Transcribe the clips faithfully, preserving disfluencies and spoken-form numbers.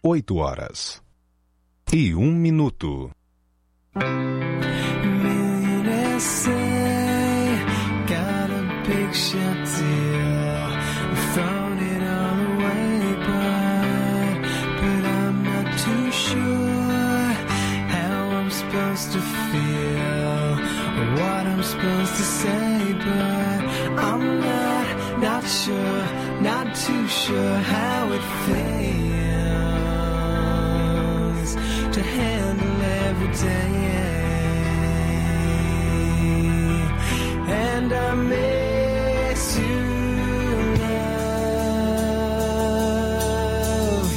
oito horas e um minuto. Millionaires say, got a big shot deal, thrown it all away, but, but I'm not too sure how I'm supposed to feel, or what I'm supposed to say, but I'm not, not sure, not too sure how it feels to handle every day. And I miss you, love.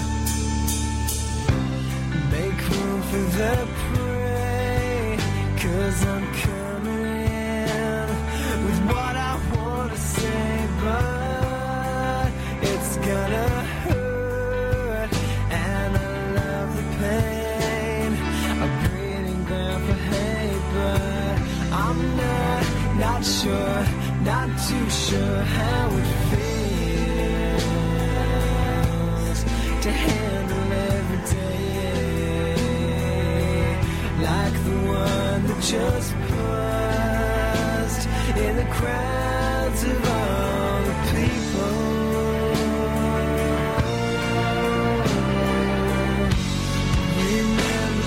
Make room for the prey, 'cause I'm coming in with what I want to say, but it's gonna hurt, and I love the pain, a breeding ground for hate, but I'm not, not sure, not too sure how it feels to handle every day like the one that just paused in the crowds of all the people. Remember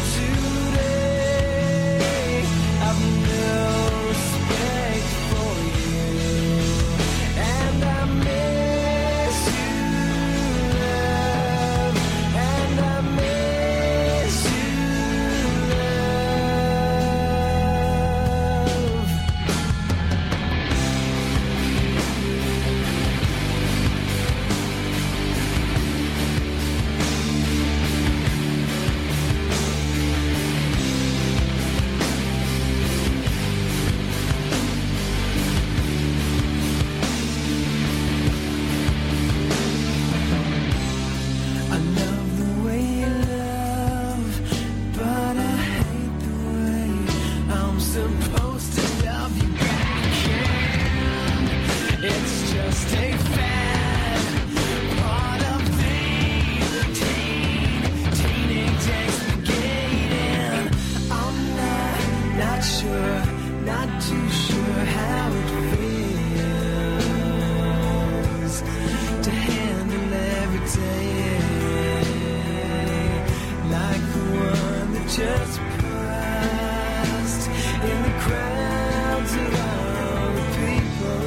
today, I've no respect for you, and I miss you, love, and I miss you, love. I love the way you love, but I hate the way I'm supposed to love you back. And it's just a fad, part of the teen, teenage exploitation. I'm not, not sure, not too sure how it feels to handle every day like the one that just passed in the crowds of all the people.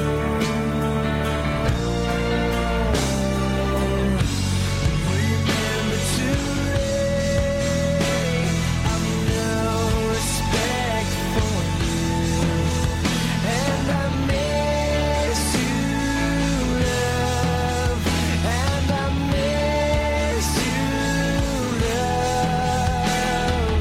Remember today, I've no respect for you, and I miss you, love, and I miss you, love.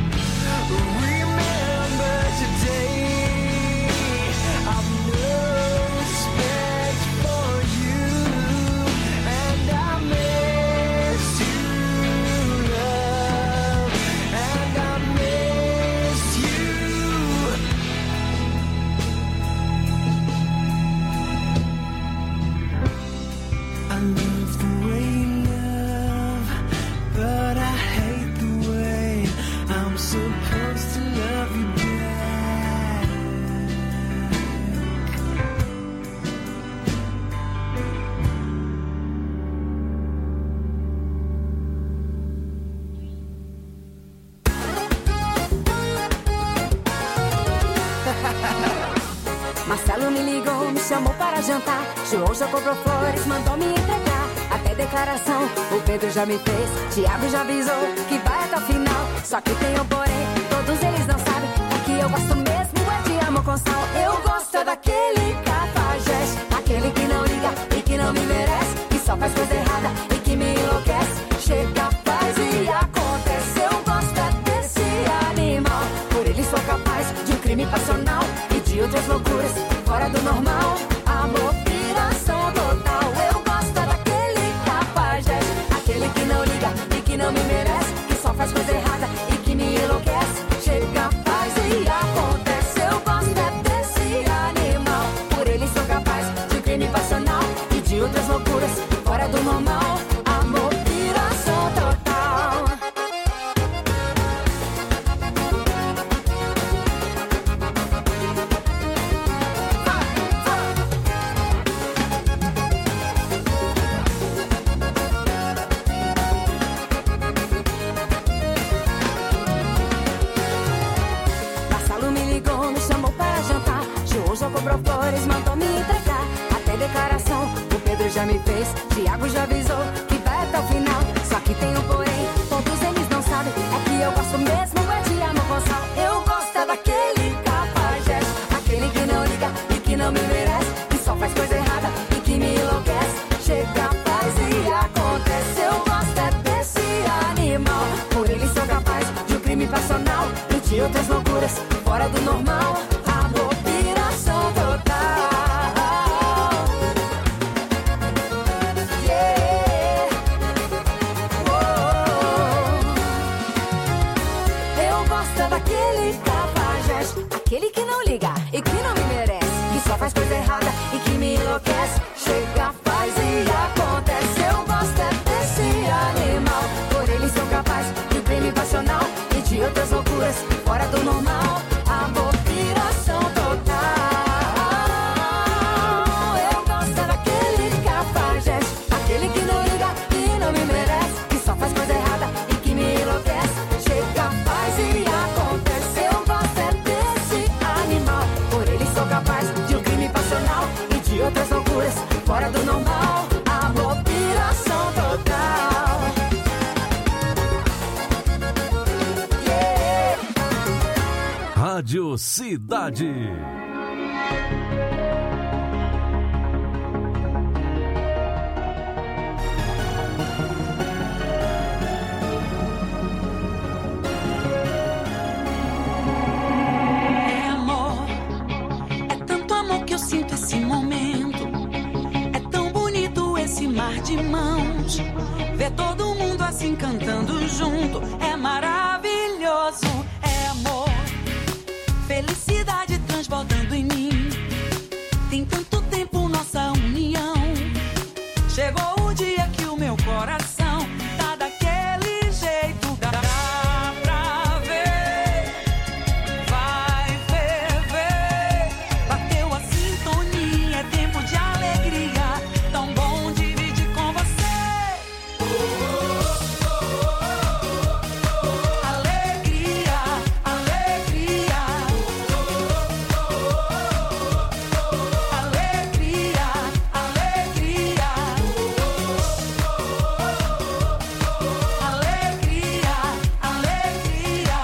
Remember today, I've no respect for you, and I miss you, love, and I miss you. I love the way you love, but I hate the way I'm supposed to love you back. Marcelo me ligou, me chamou para jantar. João já comprou flores, mandou me entregar. Até declaração o Pedro já me fez. Thiago já avisou que vai até o final. Só que tem um porém, todos eles não sabem. O que eu gosto mesmo é de amor com sal. Eu gosto é daquele cafajeste, aquele que não liga e que não me merece, que só faz coisa errada e que me enlouquece. Chega, faz e acontece. Eu gosto é desse animal. Por ele sou capaz de um crime passional e de outras loucuras fora do normal. Amor, piração total. Eu gosto é daquele cafajeste, aquele que não liga e que não me merece, que só faz coisa errada e que me enlouquece. Chega, faz e acontece. Eu gosto é desse animal. Por ele sou capaz de um crime passional e de outras loucuras fora do normal. Amor, piração total. mandou me entregar. Até declaração o Pedro já me fez, Tiago já avisou que vai até o final. Só que tem um porém, todos eles não sabem, é que eu gosto mesmo é de amor com sal. Eu gosto é daquele cafajeste, aquele que não liga e que não me merece, que só faz coisa errada e que me enlouquece. Chega, faz e acontece. Eu gosto é desse animal, por ele sou capaz de um crime passional e de outras loucuras fora do normal. Amor, piração total. Yeah. Oh. Eu gosto é daquele cafajeste, aquele que não liga e que não me merece, que só faz coisa errada e que me enlouquece. Chega, faz e acontece. Eu gosto é desse animal, por ele sou capaz de um crime passional e de outras loucuras fora do normal. Amor, piração total. Eu gosto é daquele cafajeste, aquele que não liga e não me merece, que só faz coisa errada e que me enlouquece. Chega, faz e acontece. Eu gosto é desse animal, por ele sou capaz de um crime passional e de outras loucuras fora do normal. Amor, piração total. Yeah. Rádio Cidade. É amor, é tanto amor que eu sinto esse momento. É tão bonito esse mar de mãos. Ver todo mundo assim cantando junto é maravilhoso. É amor, felicidade transbordando em mim. Tem tanto tempo nossa união. Chegou o dia que o meu coração tá daquele jeito. Dá pra ver, vai ferver. Bateu a sintonia, é tempo de alegria. Tão bom dividir com você. Alegria, alegria. Alegria, alegria. Alegria, alegria.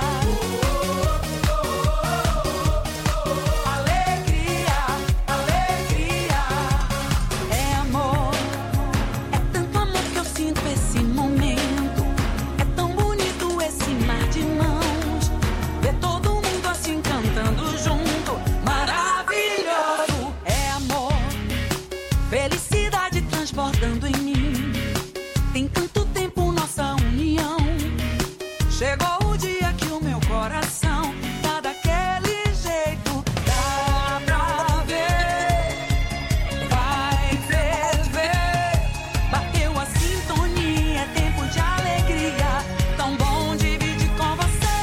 Alegria, alegria. É amor, é tanto amor que eu sinto esse momento. É tão bonito esse mar de mãos. Ver todo mundo assim cantando junto, maravilhoso. É amor, felicidade transbordando em mim. Tem tanto tempo nossa união. Chegou o dia que o meu coração tá daquele jeito. Dá pra ver, vai ferver. Bateu a sintonia, é tempo de alegria. Tão bom dividir com você.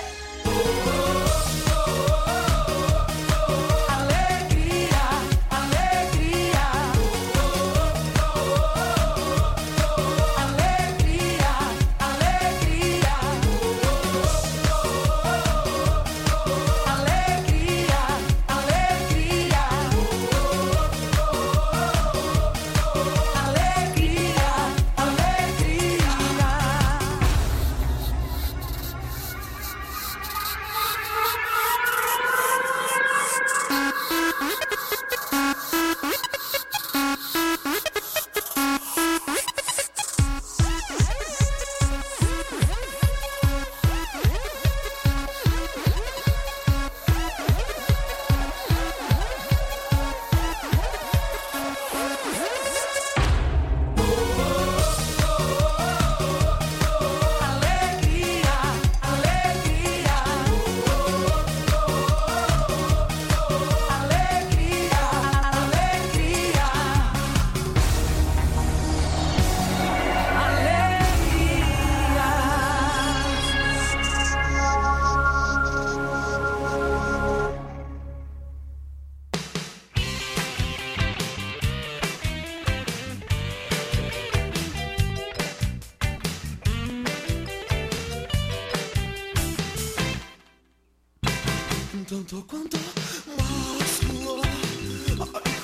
Alegria, alegria. Alegria, alegria. Alegria, alegria. Alegria, alegria. Alegria, alegria. Alegria, alegria. Tanto quanto más,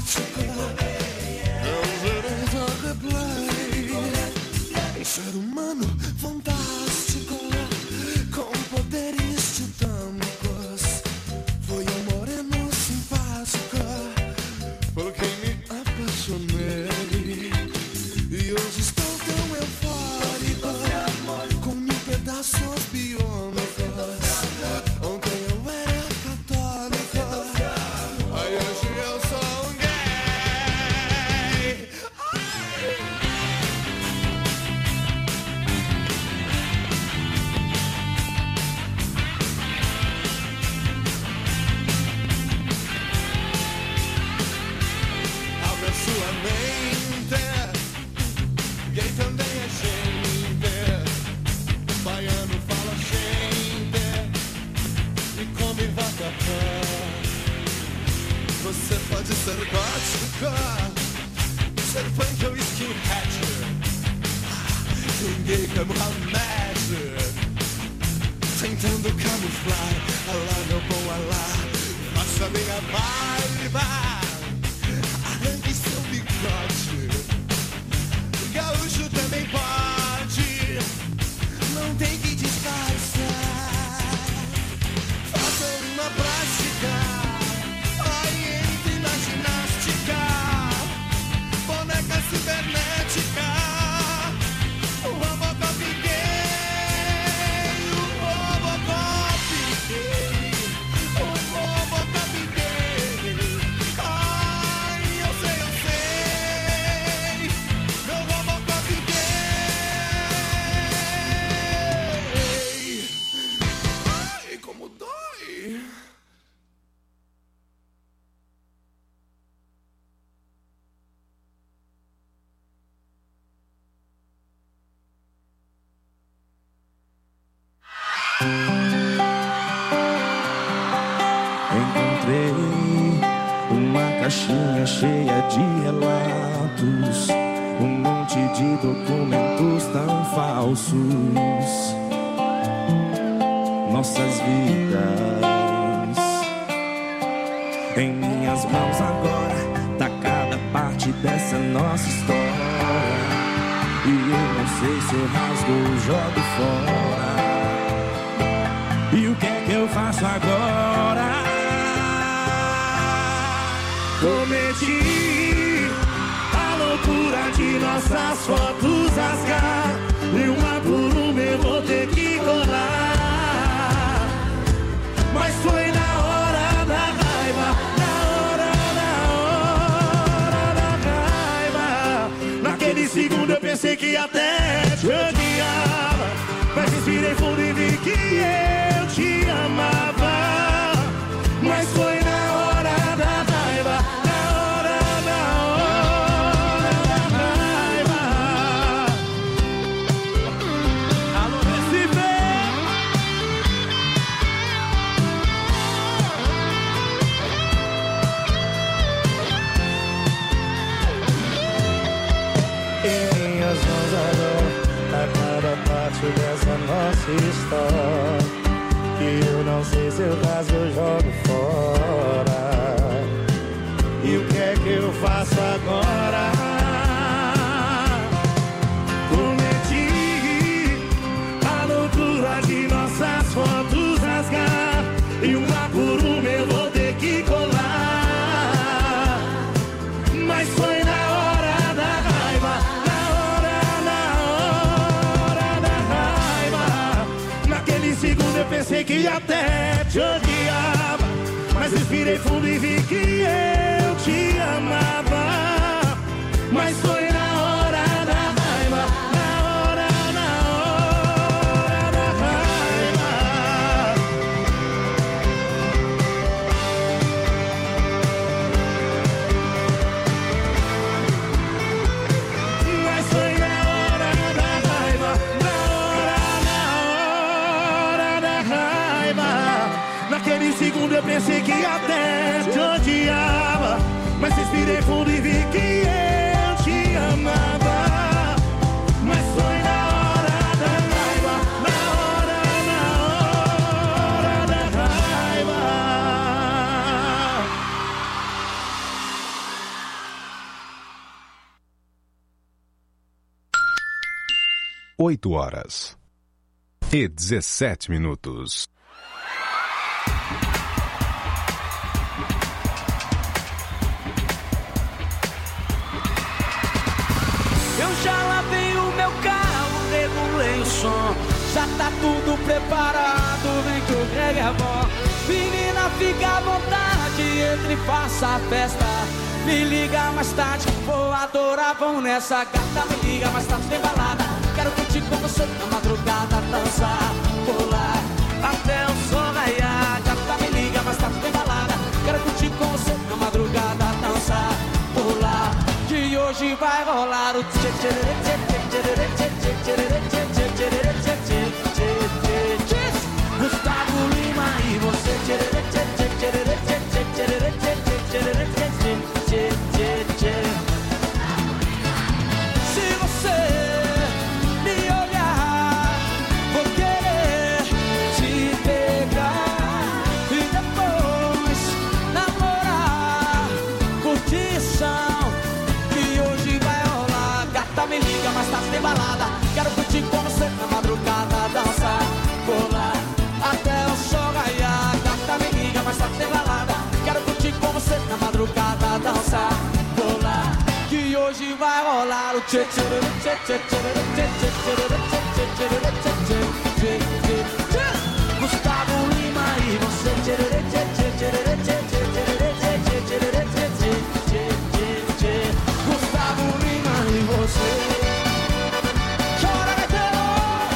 simpática, é um gerente a replay, um ser humano fantástico, com poderes titânicos. Foi um moreno simpática, por quem me apaixonei, e hoje estou tão eufórico, com mil pedaços biônicos. Ontem eu era católica, aí hoje eu sou um gay. Abre sua mente, gay também é gente. Baiano fala gente e come vatapá. Você pode ser gótica, ser punk ou skinhead, ninguém quer Mohamed, tentando camuflar. Alá, meu bom Alá, faça minha barba, arranque seu bigode. Gaúcho também pode, não tem que disfarçar. Faça uma plástica, aí entre na ginástica, boneca cibernética, o Robocop gay, o Robocop gay, o Robocop gay. Ai, eu sei, eu sei, meu Robocop gay. Ai, como dói. Encontrei uma caixinha cheia de relatos, um monte de documentos tão falsos. Nossas vidas em minhas mãos agora, tá cada parte dessa nossa história. E eu não sei se eu rasgo ou jogo fora. E o que é que eu faço agora? Cometi a loucura de nossas fotos rasgar, e uma por uma eu vou ter que colar. Mas foi na hora da raiva, na hora, na hora da raiva. Naquele segundo eu pensei que até te odiava, mas respirei fundo e vi que eu te amava. Mas foi na hora da raiva, na hora, na hora da raiva. Alô, Recife! Em minhas mãos agora, a cada parte dessa nossa história, que eu não sei se eu rasgo ou jogo fora. E o que é que eu faço agora? Prometi a loucura de nossas fotos rasgar, e uma por uma eu vou ter que colar. Mas foi na hora da raiva, na hora, na hora da raiva. Naquele segundo eu pensei que até te odiava, mas respirei fundo e vi que eu te amava. Mas foi na hora da raiva, na hora, na hora da raiva. Mas foi na hora da raiva, na hora, na hora da raiva. Naquele segundo eu pensei que até te odiava, mas respirei fundo e vi que eu te oito horas e dezessete minutos. Eu já lavei o meu carro, regulei o som. Já tá tudo preparado, vem que o Greg é bom. Menina, fica à vontade, entre e faça a festa. Me liga mais tarde, vou adorar, vamos nessa gata. Me liga mais tarde, tem balada. Quero curtir com você na madrugada, dançar, pular, até o sol raiar. Gata, me liga mais tarde, tem balada. Quero curtir com você na madrugada, dançar, pular. Que hoje vai rolar o tchê tchê tchê tchê tchê tchê tchê tchê tchê tchê tchê tchê. Gustavo Lima e você tchê tchê tchê tchê tchê tchê tchê tchê tchê tchê tchê. Se você me olhar, vou querer te pegar e depois namorar, curtição. Que hoje vai rolar. Gata, me liga, mas tá sem balada. Quero curtir com você na madrugada, dançar, colar, até o sol raiar. Gata, me liga, mas tá sem balada. Quero curtir com você na madrugada, dançar, colar. Que hoje vai rolar o tchê tchê tchê tchê tchê tchê tchê tchê tchê tchê. Gustavo Lima e você tchê tchê tchê tchê tchê tchê tchê tchê tchê tchê. Gustavo Lima e você. Chora, Gaiteiro!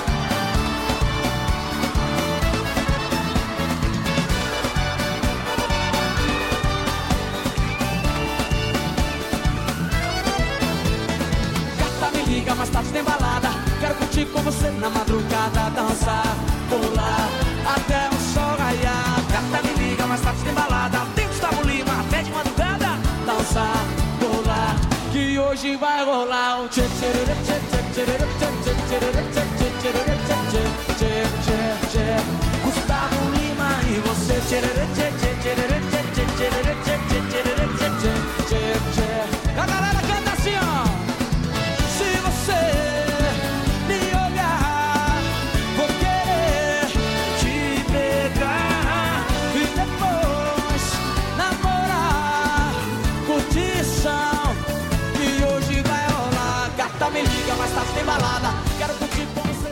Gata, me liga, mais tarde tem balada. Quero curtir com você na madrugada, dançar, pular, até o sol raiar. Gata, me liga, mais tarde tem balada. Tem Gustavo Lima, até de madrugada, dançar, pular. Que hoje vai rolar um tchê tchê tchê tchê tchê tchê tchê tchê tchê tchê tchê. Gustavo Lima e você tchê tchê tchê tchê tchê tchê tchê tchê tchê tchê. A galera canta assim, ó. Se você me olhar, vou querer te pegar e depois namorar, curtição. Que hoje vai rolar. Gata, me liga, mas tá sem balada. Quero curtir com você.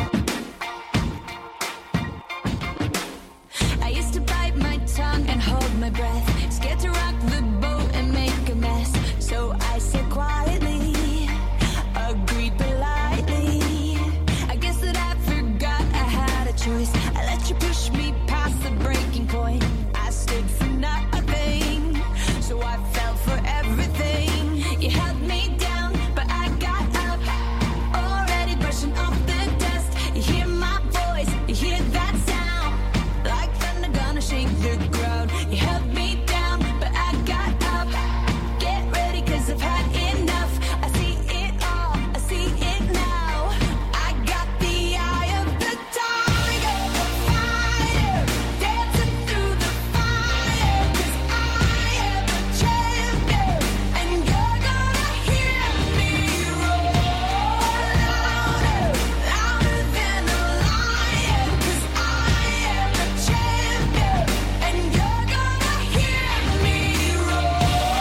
I used to bite my tongue and hold my breath, scared to rock the boat and make a mess. So I said quietly, agreed politely. I guess that I forgot I had a choice. I let you push me past the breaking point. I stood for nothing, so I fell for everything. You held me down, but I got up, already brushing off the dust. You hear my voice, you hear that sound, like thunder gonna shake the ground. You held me down, but I got up. Get ready, cause I've had enough. I see it all, I see it now. I got the eye of the tiger, the fighter, dancing through the fire. Cause I am a champion, and you're gonna hear me roar louder, louder than a lion. Cause I am a champion, and you're gonna hear me roar.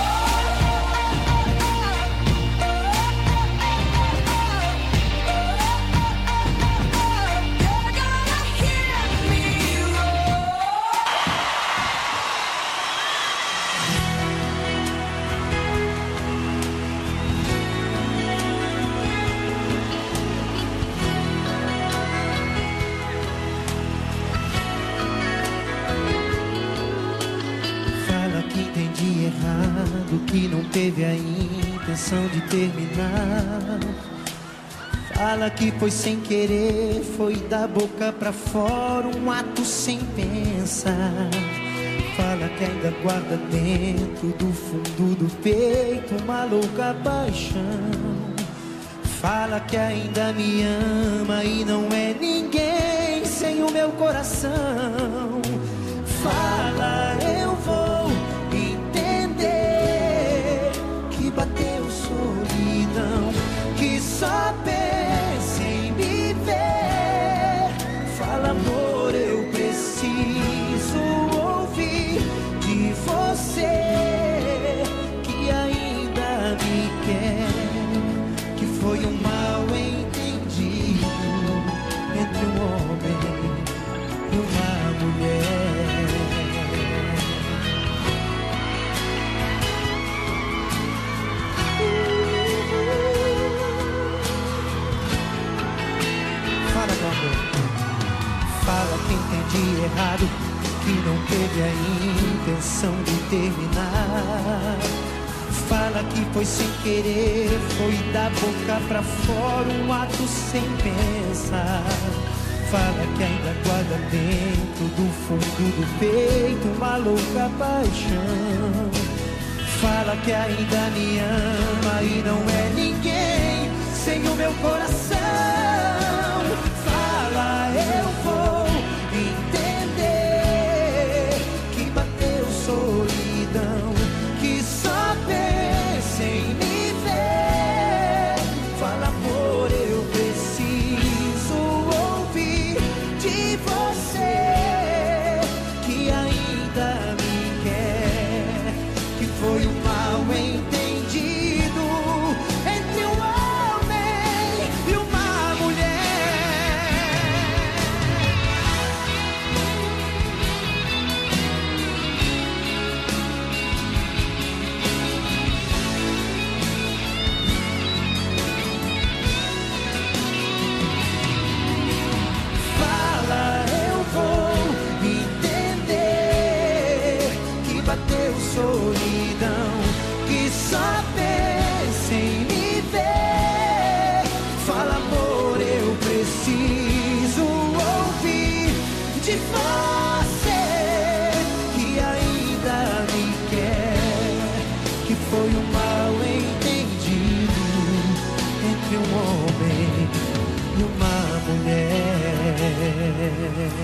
You're gonna hear me roar. Fala que entendi errado, que não teve a intenção de terminar. Fala que foi sem querer, foi da boca pra fora, um ato sem pensar. Fala que ainda guarda dentro do fundo do peito uma louca paixão. Fala que ainda me ama e não é ninguém sem o meu coração. Fala, eu vou entender que bateu solidão, que só pensa em mim. errado, que não teve a intenção de terminar. Fala que foi sem querer, foi da boca pra fora, um ato sem pensar. Fala que ainda guarda dentro do fundo do peito uma louca paixão. Fala que ainda me ama e não é ninguém sem o meu coração. Fala, eu vou entender que bateu solidão, que só pensa em me ver. Fala, amor, eu preciso ouvir de você que ainda me quer, que foi um mal entendido entre um homem e uma mulher. Fala, eu vou entender que bateu solidão, que só pensa em me ver. Fala, amor, eu preciso ouvir de você que ainda me quer, que foi um mal entendido entre um homem e uma mulher.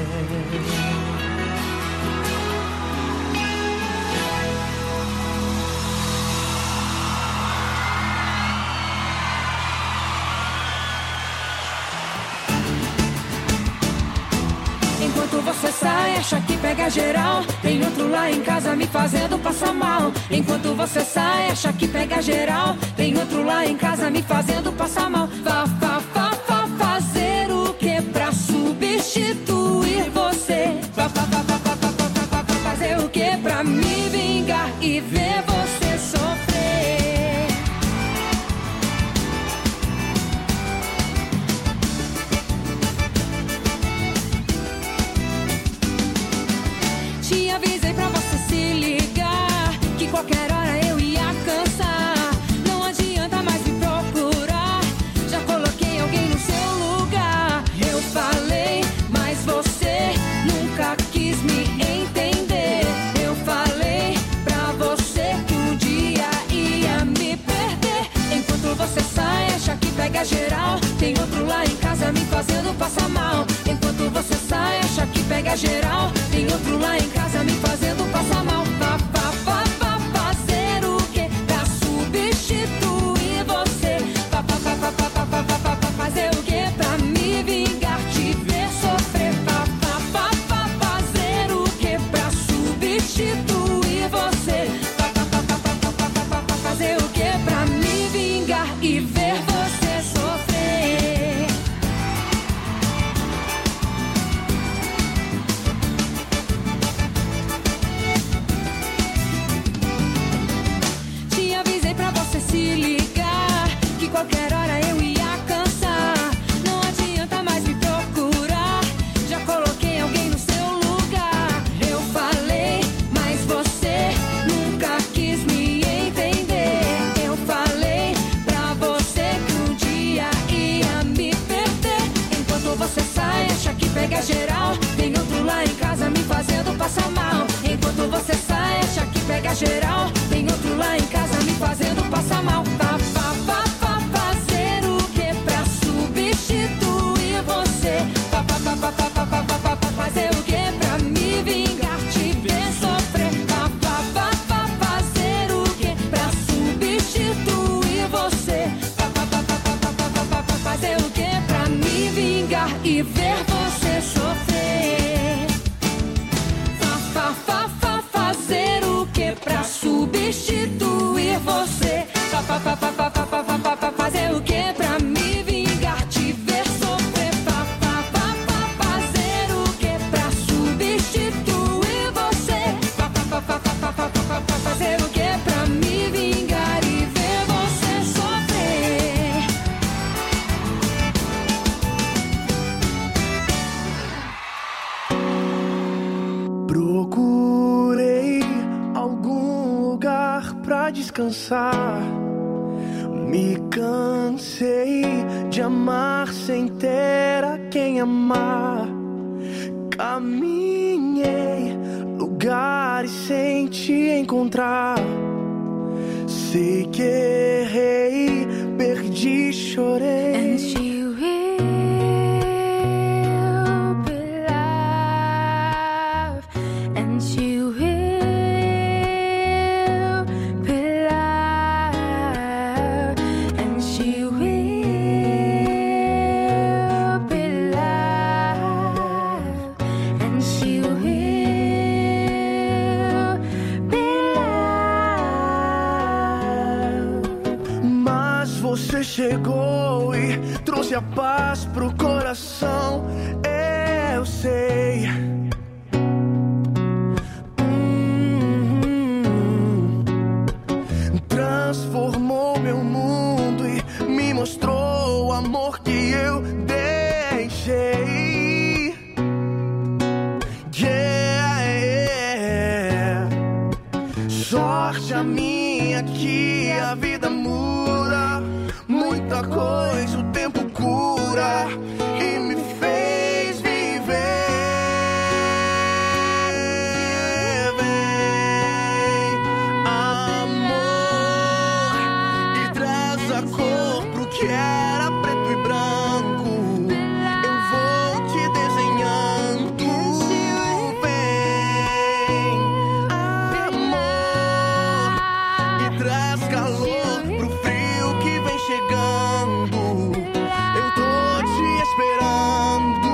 Enquanto você sai, acha que pega geral, tem outro lá em casa me fazendo passar mal. Enquanto você sai, acha que pega geral, tem outro lá em casa me fazendo passar mal. Vá, vá, vá, vá fazer o que pra substituir você? Vá, vá, vá, vá, vá, vá, vá, vá, vá fazer o que pra me vingar e ver você sofrer? Te avisei pra você se ligar, que qualquer hora eu ia cansar. Não adianta mais me procurar, já coloquei alguém no seu lugar. Eu falei, mas você nunca quis me entender. Eu falei pra você que um dia ia me perder. Enquanto você sai, acha que pega geral, tem outro lá em casa me fazendo passar mal. Enquanto você sai, acha que pega geral, tem outro lá em casa me fazendo passar mal. Vá, vá, vá, vá fazer o que pra substituir você? Vá, vá, vá, vá, vá, vá, vá, vá, vá fazer o que pra me vingar, te ver sofrer? Vá, vá, vá, vá fazer o que pra substituir você? Vá, vá, vá, vá, vá, vá, vá, vá, vá fazer o que pra me vingar e ver você sofrer? Te avisei pra você se ligar, que qualquer hora eu ia cansar. Não adianta mais me procurar, já coloquei alguém no seu lugar. Eu falei, mas você nunca quis me entender. Eu falei pra você que um dia ia me perder. Enquanto você sai, acha que pega geral, tem outro lá em casa me fazendo passar mal. Enquanto você sai, acha que pega geral, tem outro lá em casa me fazendo passar mal. Vá, vá, vá, vá fazer o que pra substituir você? Vá, vá, vá, vá, vá, vá, vá, vá, vá fazer o que pra me vingar, te ver sofrer? Vá, vá, vá, vá fazer o que pra substituir você? Vá, vá, vá, vá, vá, vá, vá, vá, vá fazer o que pra me vingar e ver você sofrer? Vá, vá, vá, vá fazer o que pra substituir você? Vá, vá, vá, vá, vá, vá, vá, vá, vá fazer o que pra me vingar, te ver sofrer? Vá, vá, vá, vá fazer o que pra substituir você? Vá, vá, vá, vá, vá, vá, vá, vá, vá fazer o que pra me vingar e ver você sofrer? descansar. Me cansei de amar sem ter a quem amar. Caminhei lugares sem te encontrar. Sei que errei, perdi, chorei. And she will be loved. And she will be loved. And she will be loved. And she will be loved. Mas você chegou e trouxe a paz pro coração. Eu sei. Hum, transformou meu mundo e me mostrou o amor que eu deixei. Yeah, yeah. Sorte a minha que a vida muda. Muita coisa o tempo cura e me fez viver. Vem, amor, e traz a cor pro que era preto e branco. Eu vou te desenhando. Vem, amor, e traz calor pro frio que vem chegando. Eu tô te esperando.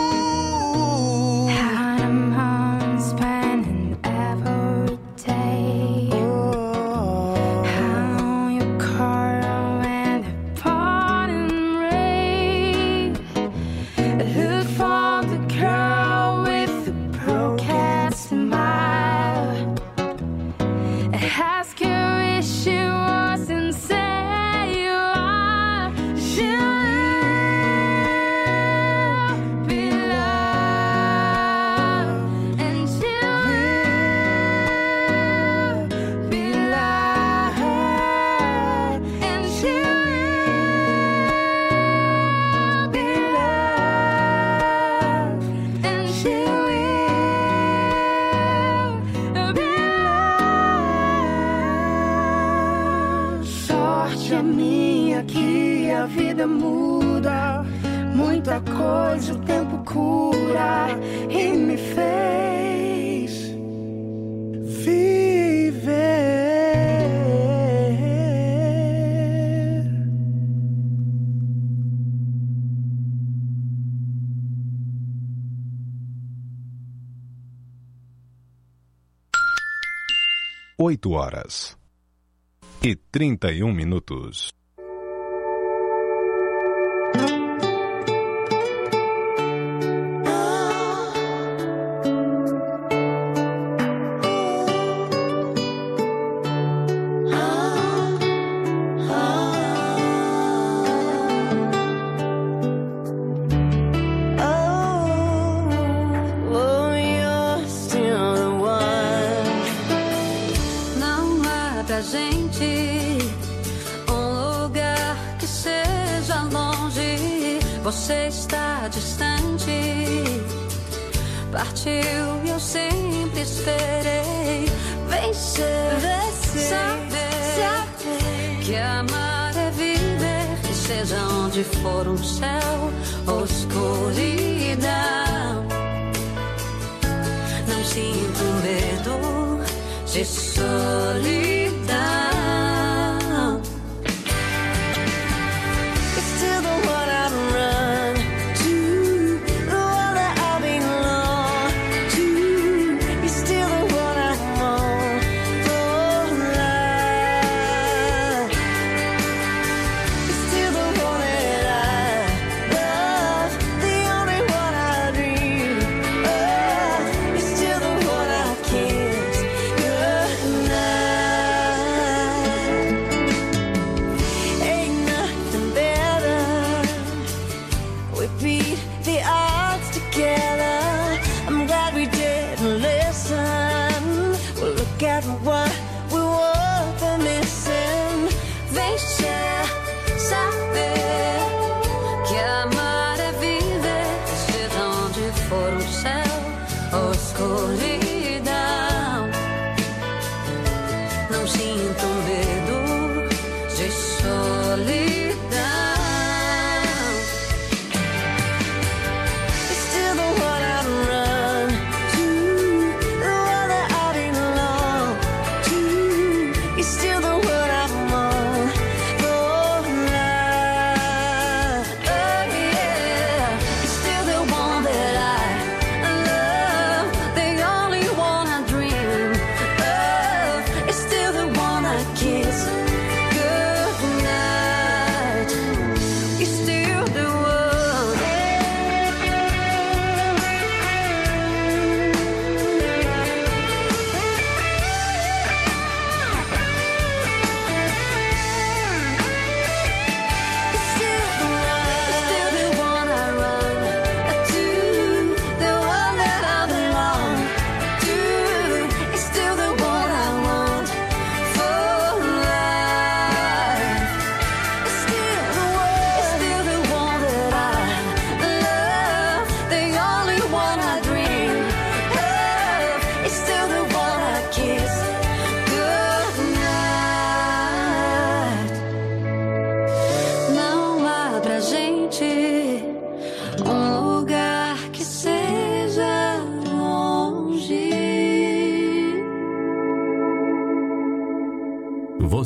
I'm home spending every day. How you call when the pouring rain. Look for the girl with the broken smile. Ask her if she was and say you are. She will be loved. And she will be loved. And she will be loved. And she will be loved. Sorte a minha que a vida muda. Muita coisa o tempo cura e me fez viver. Oito horas e trinta e um minutos. Oh, you're still the one. Não há pra gente um lugar que seja longe. Você está distante. Partiu e eu sempre esperei vencer, saber que amar é viver, que seja onde for um céu ou escuridão. Não sinto medo de solidão. You're still the one I'd run to, the one that I belong to. You're still the one I want for life. You're still the one that I love, the only one I dream of. You're still the one I kiss goodnight.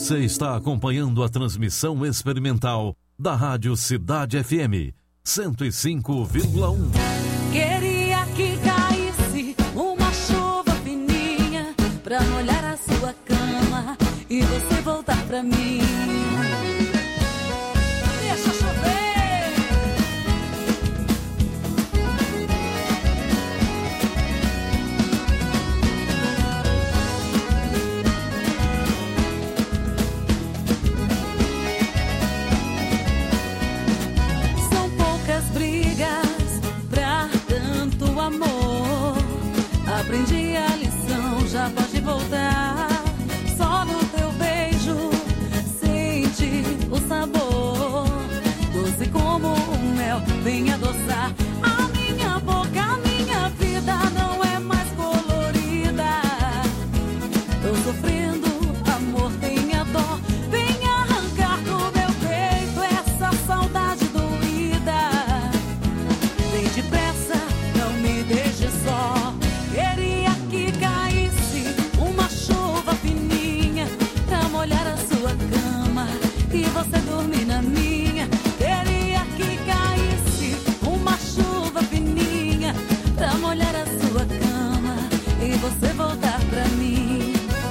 Você está acompanhando a transmissão experimental da Rádio Cidade F M cento e cinco vírgula um. Queria que caísse uma chuva fininha pra molhar a sua cama e você voltar pra mim. Deixa chover. São poucas brigas pra tanto amor. Aprendi a lição, já pode voltar. Só no teu beijo sente o sabor, doce como o mel, vem adoçar a minha boca. A minha vida não é mais colorida. Tô sofrendo, amor, tenha dó. Vem arrancar do meu peito essa saudade doída. Vem depressa, não me deixe só. Queria que caísse uma chuva fininha pra molhar a sua cama e você dormir na minha. Queria que caísse uma chuva fininha pra molhar a sua cama e você voltar pra mim.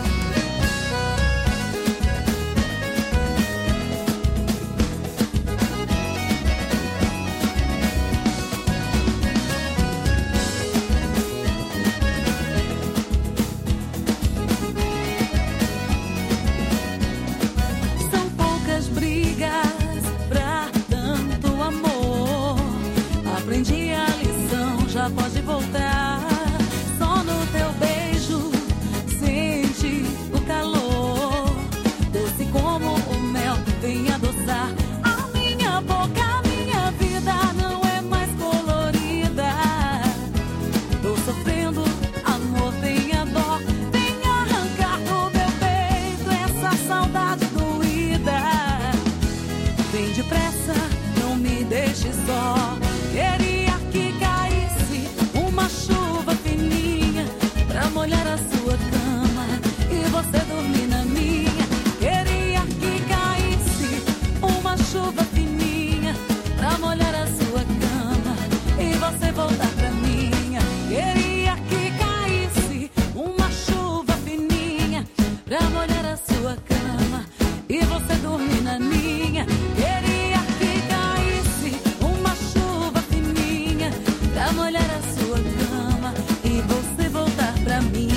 São poucas brigas pra tanto amor. Aprendi a lição, já pode voltar. Só no teu beijo sente o calor, doce como o mel, vem adoçar a minha boca. A minha vida não é mais colorida. Tô sofrendo, amor, tenha dó. Vem arrancar do meu peito essa saudade doída. Vem depressa, não me deixe só. Queria que caísse uma chuva fininha pra molhar a sua cama e você dormir na minha. Queria que caísse uma chuva fininha pra molhar a sua cama e você voltar pra minha. Queria que caísse uma chuva fininha pra molhar a sua cama e você dormir na minha. Queria que caísse uma chuva fininha pra molhar a sua cama e você voltar pra minha.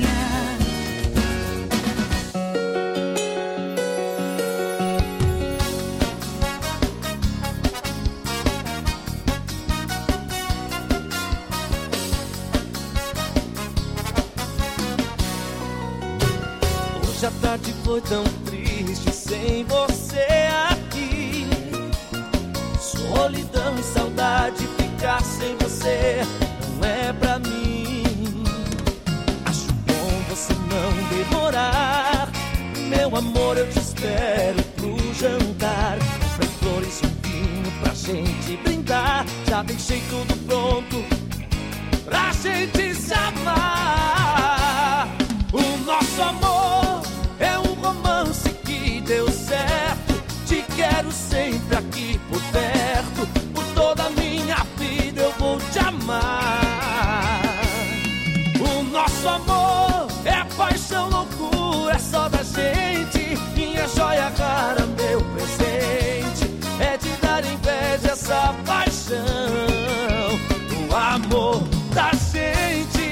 Hoje a tarde foi tão triste sem você aqui. Solidão e saudade, ficar sem você não é pra mim. Acho bom você não demorar. Meu amor, eu te espero pro jantar. Comprei flores e um vinho pra gente brindar. Já deixei tudo pronto pra gente se amar. O nosso amor é um romance que deu certo. Te quero sempre aqui por perto. Por toda a minha vida eu vou te amar. O nosso amor é paixão, loucura, é só da gente. Minha joia rara, meu presente, é de dar inveja essa paixão. O amor da gente.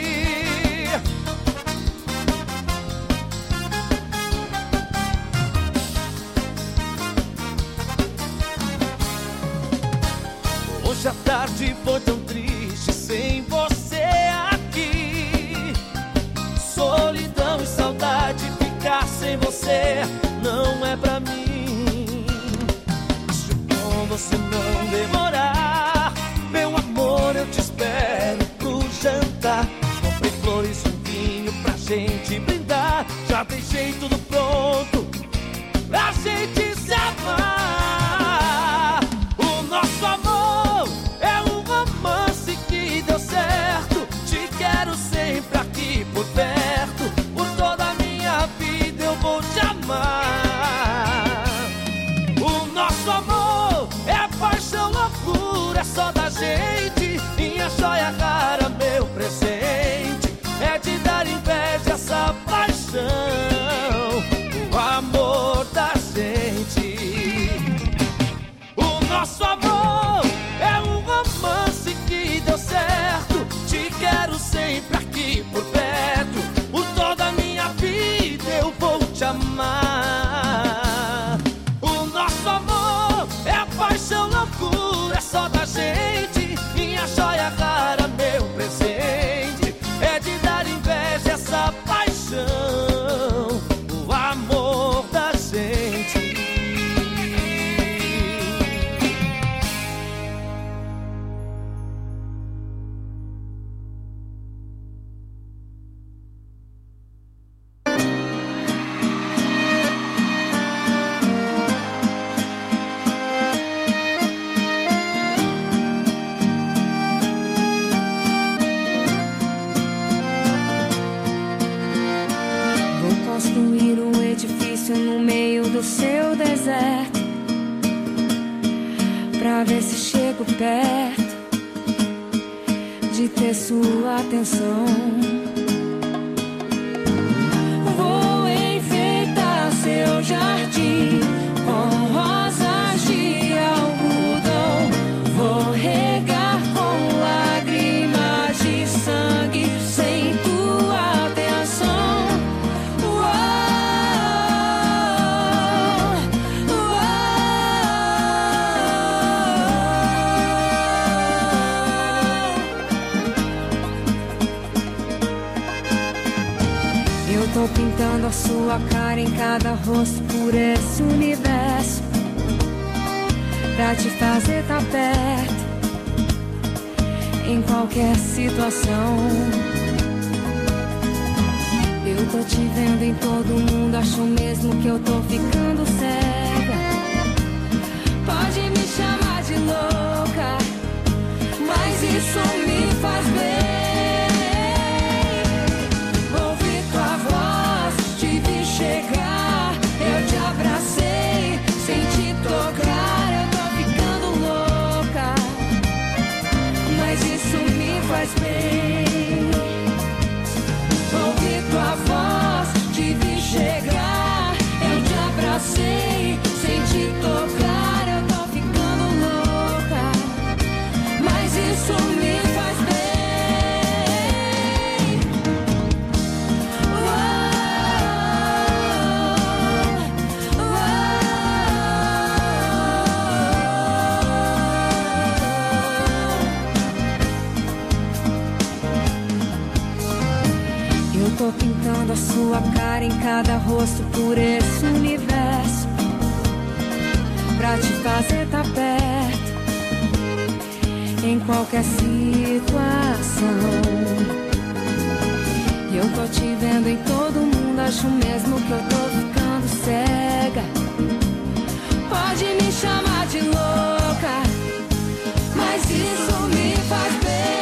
Hoje a tarde foi tão triste sem você aqui. Solidão e saudade, ficar sem você não é pra mim. Acho bom você não demorar. Meu amor, eu te espero pro jantar. Comprei flores e um vinho pra gente brindar. Já deixei tudo pronto pra gente se amar. O nosso amor é um romance pra ver se chego perto de ter sua atenção. Vou enfeitar seu jardim com rosas de algodão. Vou regar com lágrimas de sangue sem tua atenção. Uou, uou. Eu tô pintando a sua cara em cada rosto por esse universo, pra te fazer tá perto em qualquer situação. Eu tô te vendo em todo mundo, acho mesmo que eu tô ficando cega. Pode me chamar de louca, mas isso me faz bem. Ouvi tua voz, te vi chegar, eu te abracei sem te tocar. Eu tô ficando louca, mas isso me faz bem. Ouvi tua voz, te vi chegar, eu te abracei sem te tocar. Eu tô ficando louca, mas isso me faz bem. Eu tô pintando a sua cara em cada rosto por esse universo, pra te fazer tá perto em qualquer situação. E eu tô te vendo em todo mundo, acho mesmo que eu tô ficando cega. Pode me chamar de louca, mas isso me faz bem.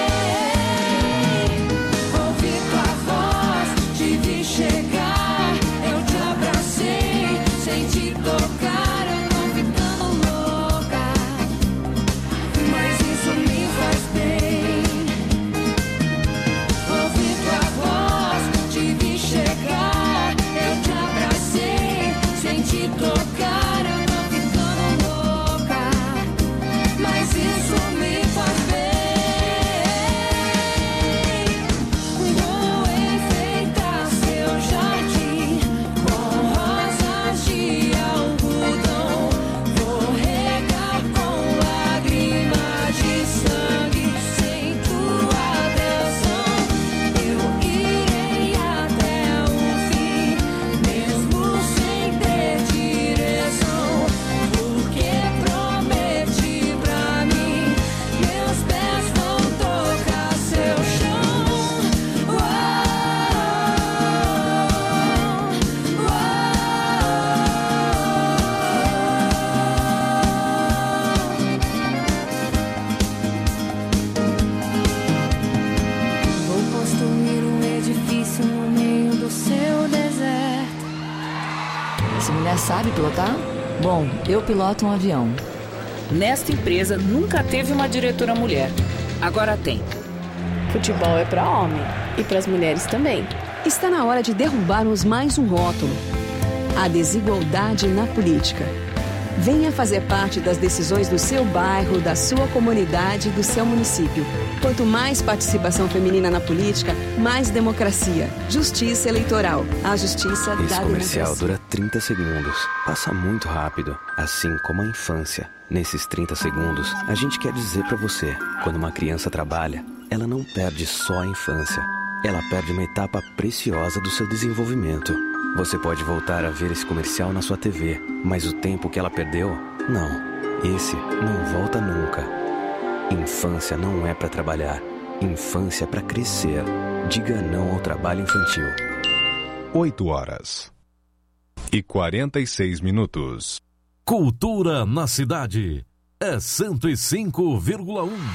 Ouvi tua voz, te vi chegar, eu te abracei sem te tocar. Eu tô ficando louca, mas isso me faz bem. Ouvi tua voz, te vi chegar, eu te abracei sem te tocar. Eu tô ficando louca, mas isso me faz bem. Vou enfeitar seu jardim com rosas de algodão. Vou regar com lágrimas de sangue sem tua atenção. Eu irei até o fim, mesmo sem ter direção, porque prometi pra mim, meus pés vão tocar seu chão. Uou, vou construir um edifício no meio do seu deserto. Essa mulher sabe pilotar? Bom, eu piloto um avião. Nesta empresa nunca teve uma diretora mulher. Agora tem. Futebol é para homem e para as mulheres também. Está na hora de derrubarmos mais um rótulo: a desigualdade na política. Venha fazer parte das decisões do seu bairro, da sua comunidade, do seu município. Quanto mais participação feminina na política, mais democracia. Justiça eleitoral. A justiça da Esse comercial democracia. dura trinta segundos. Passa muito rápido, assim como a infância. Nesses trinta segundos, a gente quer dizer pra você: quando uma criança trabalha, ela não perde só a infância. Ela perde uma etapa preciosa do seu desenvolvimento. Você pode voltar a ver esse comercial na sua T V, mas o tempo que ela perdeu, não. Esse não volta nunca. Infância não é pra trabalhar. Infância é pra crescer. Diga não ao trabalho infantil. oito horas e quarenta e seis minutos. Cultura na cidade é cento e cinco vírgula um.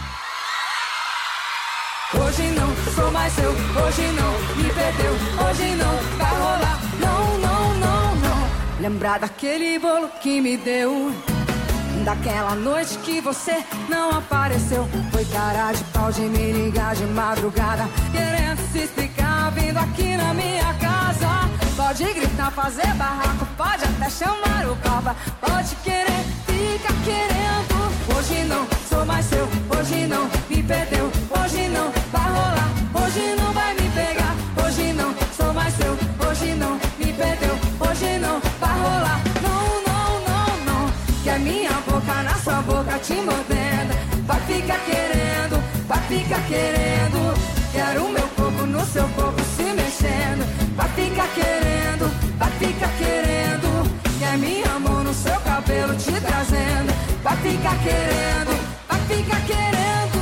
Hoje não sou mais eu, hoje não me perdeu, hoje não vai rolar, não, não, não, não. Lembrar daquele bolo que me deu, Daquela noite que você não apareceu, foi cara de pau de me ligar de madrugada, querendo se explicar, vindo aqui na minha casa. Pode gritar, fazer barraco, pode até chamar o papa, pode querer, fica querendo. Hoje não sou mais seu, hoje não me perdeu, hoje não vai rolar, hoje não vai me pegar. Hoje não sou mais seu, hoje não me perdeu, hoje não vai rolar. Não, não, não, não, que é minha boca na sua boca te mordendo. Vai ficar querendo, vai ficar querendo. Quero o meu corpo no seu corpo se mexendo. Vai ficar querendo, vai ficar querendo. Que é minha mão no seu cabelo te trazendo. Vai ficar querendo, vai ficar querendo.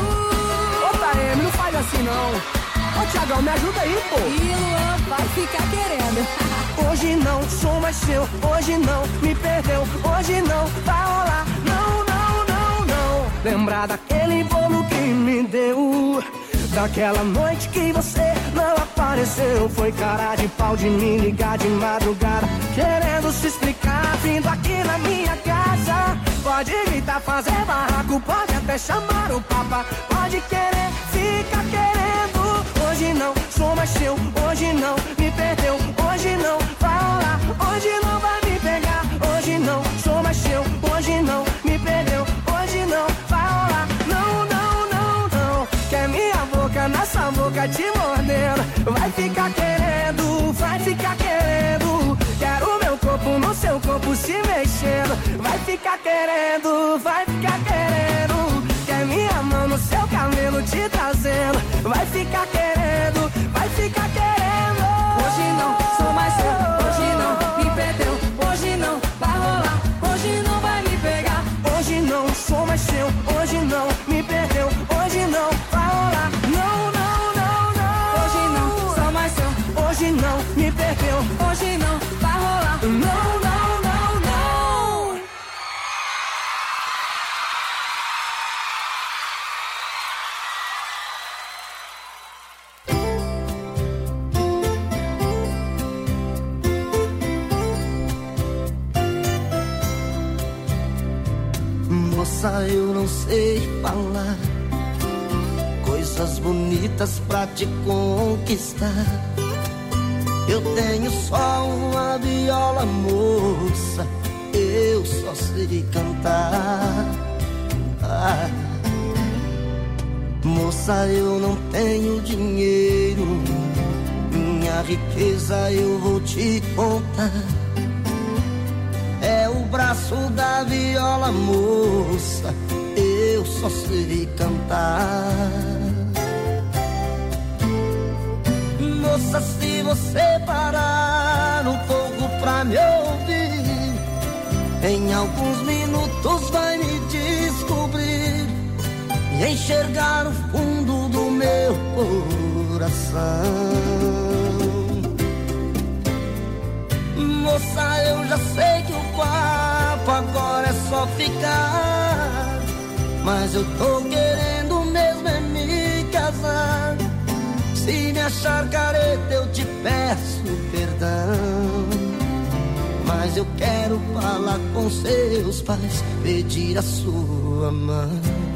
Ô Taeme, não faz assim não. Ô Thiagão, me ajuda aí, pô. E Luan vai ficar querendo. Hoje não sou mais seu, hoje não me perdeu, hoje não vai rolar. Não, não, não, não. Lembrar daquele bolo que me deu, daquela noite que você não apareceu. Foi cara de pau de me ligar de madrugada, querendo se explicar, vindo aqui na minha casa. Pode gritar, fazer barraco, pode até chamar o papa, pode querer, fica querendo. Hoje não sou mais seu, hoje não me perdeu, hoje não vai rolar, hoje não vai me pegar. Hoje não sou mais seu, hoje não me perdeu, hoje não vai rolar. Não, não, não, não, que é minha boca nessa boca te mordendo. Vai ficar querendo, vai ficar querendo. Quero meu corpo no seu corpo se mexendo. Vai ficar querendo, vai ficar querendo. Que é minha mão no seu cabelo te trazendo. Vai ficar querendo, vai ficar querendo. Hoje não sou mais seu, hoje não me perdeu, hoje não vai rolar, hoje não vai me pegar. Hoje não sou mais seu, hoje não me perdeu, hoje não vai rolar. Não, não, não, não. Hoje não sou mais seu, hoje não me perdeu, hoje não vai rolar. Não, não, não, não. Moça, eu não sei falar coisas bonitas pra te conquistar. Eu tenho só uma viola, moça, eu só sei cantar. Ah. Moça, eu não tenho dinheiro, minha riqueza eu vou te contar. É o braço da viola, moça, eu só sei cantar. Moça, se você parar um pouco pra me ouvir, em alguns minutos vai me descobrir e enxergar o fundo do meu coração. Moça, eu já sei que o papo agora é só ficar, mas eu tô querendo mesmo é me casar. Se me achar careta eu te peço perdão, mas eu quero falar com seus pais, pedir a sua mão.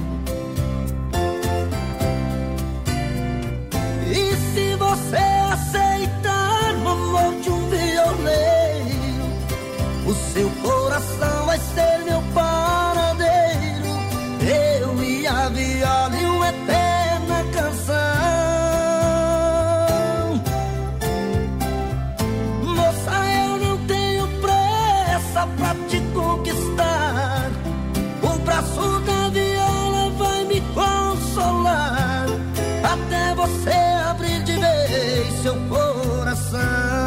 E se você aceitar o amor de um violeiro, o seu coração vai ser meu paradeiro, eu e a viola e uma eterna canção. Pra te conquistar, o braço da viola vai me consolar, até você abrir de vez seu coração.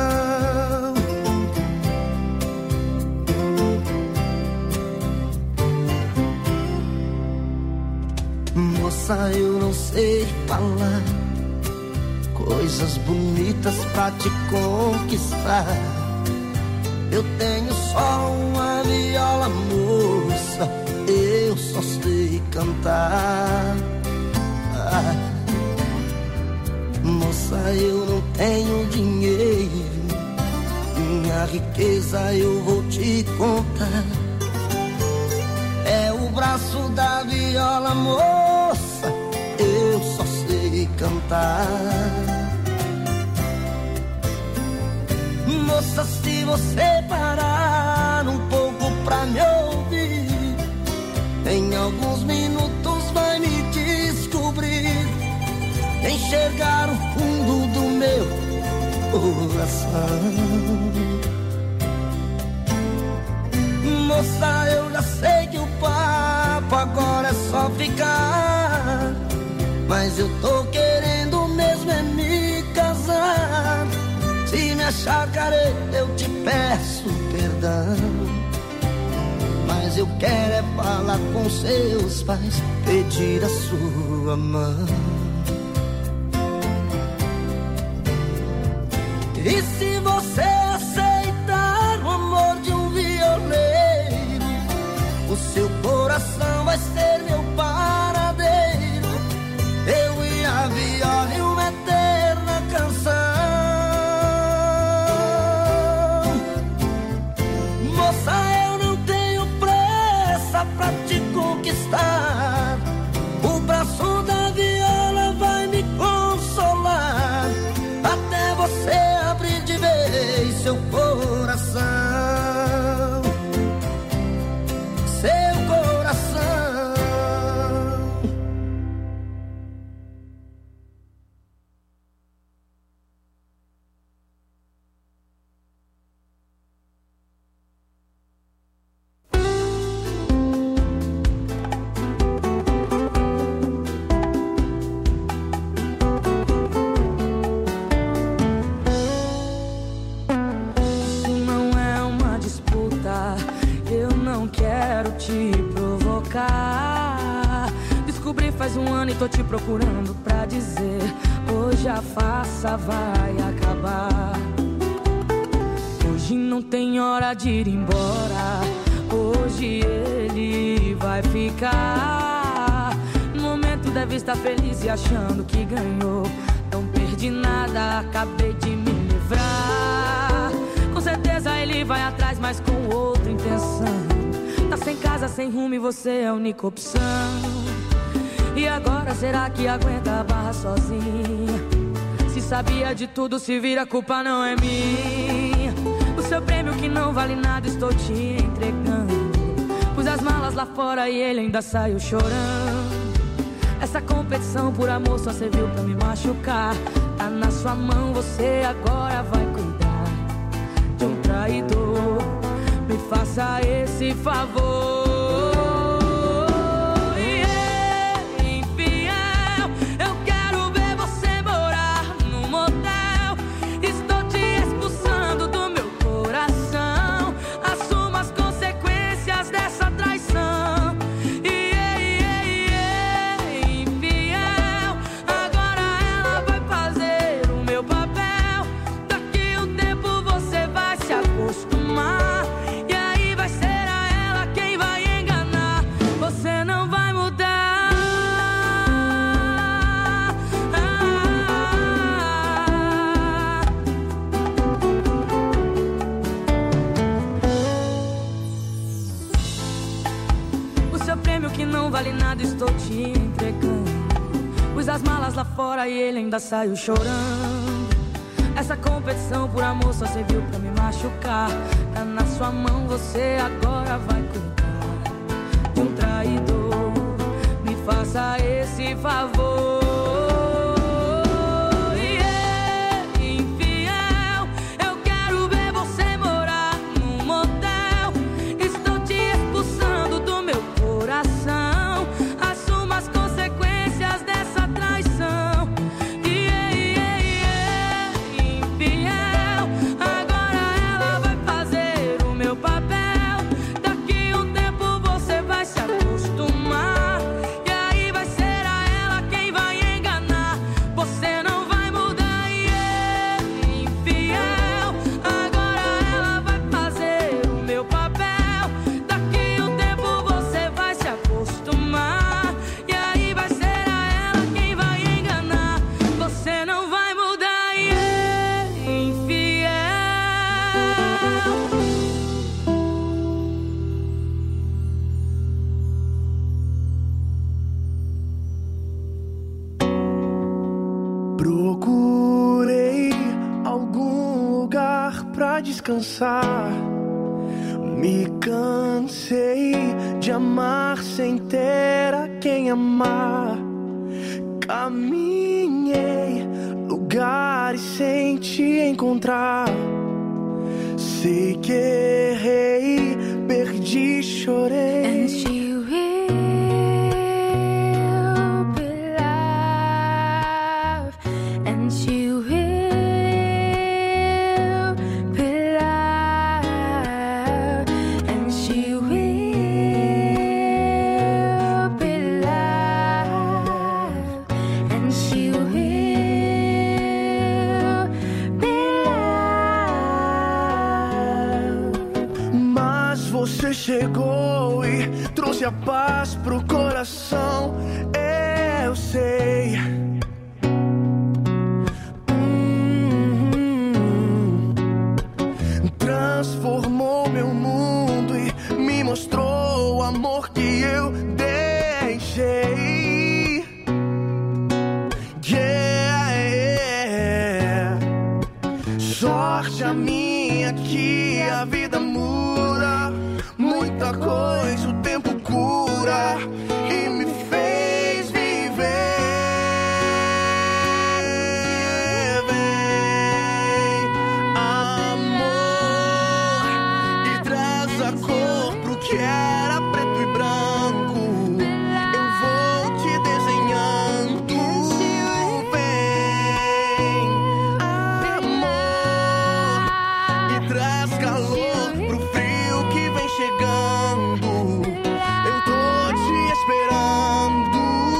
Moça, eu não sei falar coisas bonitas pra te conquistar. Eu tenho só uma viola, moça, eu só sei cantar. Ah, moça, eu não tenho dinheiro, minha riqueza eu vou te contar. É braço da viola, moça, eu só sei cantar. Moça, se você parar um pouco pra me ouvir, em alguns minutos vai me descobrir, enxergar o fundo do meu coração. Moça, eu já sei que o papo agora é só ficar, mas eu tô querendo mesmo é me casar. Se me achar careta eu te peço perdão, mas eu quero é falar com seus pais, pedir a sua mão. E se você aceitar o amor de um violeiro, o seu coração vai ser meu paradeiro, eu e a viola e uma eterna canção. Moça, eu não tenho pressa pra te conquistar, o braço da viola vai me consolar, até você abrir de vez seu coração, seu coração. Isso não é uma disputa, eu não quero te provocar. Descobri faz um ano e tô te procurando pra dizer, hoje a farsa vai acabar. Hoje não tem hora de ir embora, hoje ele vai ficar. No momento deve estar feliz e achando que ganhou, não perdi nada, acabei de me livrar. Com certeza ele vai atrás, mas com outra intenção. Tá sem casa, sem rumo e você é a única opção. E agora será que aguenta a barra sozinha? Se sabia de tudo, se vira, a culpa não é minha. O seu prêmio que não vale nada estou te entregando. Pus as malas lá fora e ele ainda saiu chorando. Essa competição por amor só serviu pra me machucar. Tá na sua mão, você agora vai cuidar de um traidor. Me faça esse favor. Estou te entregando. Pus as malas lá fora e ele ainda saiu chorando. Essa competição por amor só serviu pra me machucar. Tá na sua mão, você agora vai cuidar de um traidor. Me faça esse favor. Daqui um tempo você vai se acostumar, e aí vai ser a ela Procurei algum lugar pra descansar. Me cansei de amar sem ter a quem amar. Caminhei lugares sem te encontrar. Sei que errei, perdi, chorei. And she will be loved. And she will be loved. And she will be loved. And she will be loved. Mas você chegou e trouxe a paz pro coração. Eu sei. Hum, transformou meu mundo e me mostrou o amor que eu deixei. Yeah, yeah. Sorte a minha que a vida muda. Muita coisa o tempo cura e me fez viver. Vem, amor, e traz a cor pro que era preto e branco. Eu vou te desenhando. Vem, amor, e traz calor pro frio que vem chegando. Eu tô te esperando.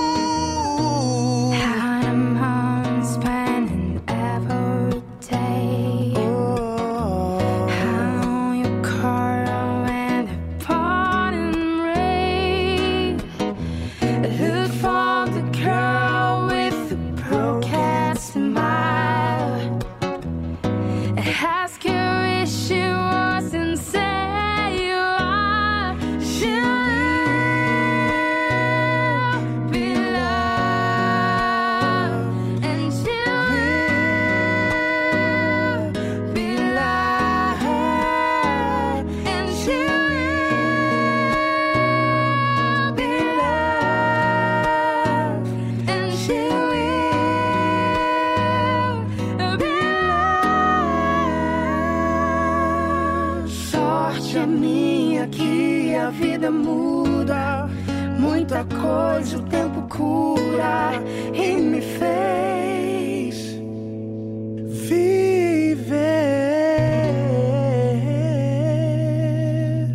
I'm home spending every day. How you call when the pouring rain. Look for the girl with the broken smile. Ask her if she wasn't say you are. She'll be loved. And she'll be loved. And she'll be loved. And she'll be loved. Sorte a minha que a vida muda. Muita coisa o tempo cura e me fez viver.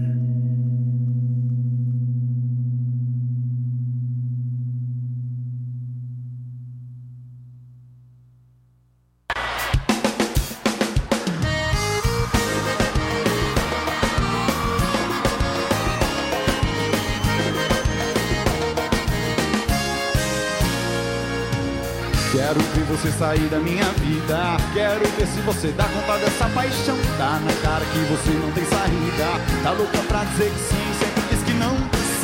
Quero ver você sair da minha vida. Quero ver se você dá conta dessa paixão. Tá na cara que você não tem saída. Tá louca pra dizer que sim,